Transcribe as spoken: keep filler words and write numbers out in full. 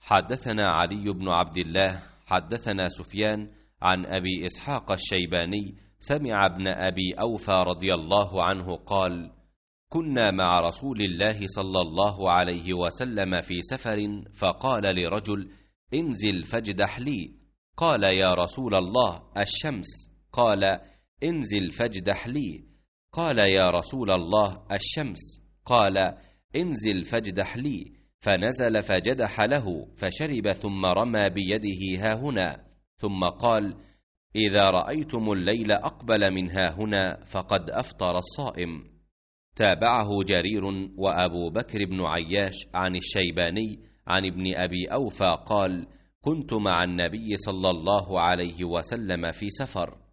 حدثنا علي بن عبد الله حدثنا سفيان عن أبي إسحاق الشيباني سمع ابن أبي أوفى رضي الله عنه قال: كنا مع رسول الله صلى الله عليه وسلم في سفر، فقال لرجل: انزل فاجدح لي. قال: يا رسول الله، الشمس. قال: انزل فاجدح لي. قال: يا رسول الله، الشمس. قال: انزل فاجدح لي. فنزل فجدح له، فشرب ثم رمى بيده هاهنا، ثم قال: إذا رأيتم الليل أقبل من هاهنا فقد أفطر الصائم. تابعه جرير وأبو بكر بن عياش عن الشيباني عن ابن أبي أوفى قال: كنت مع النبي صلى الله عليه وسلم في سفر،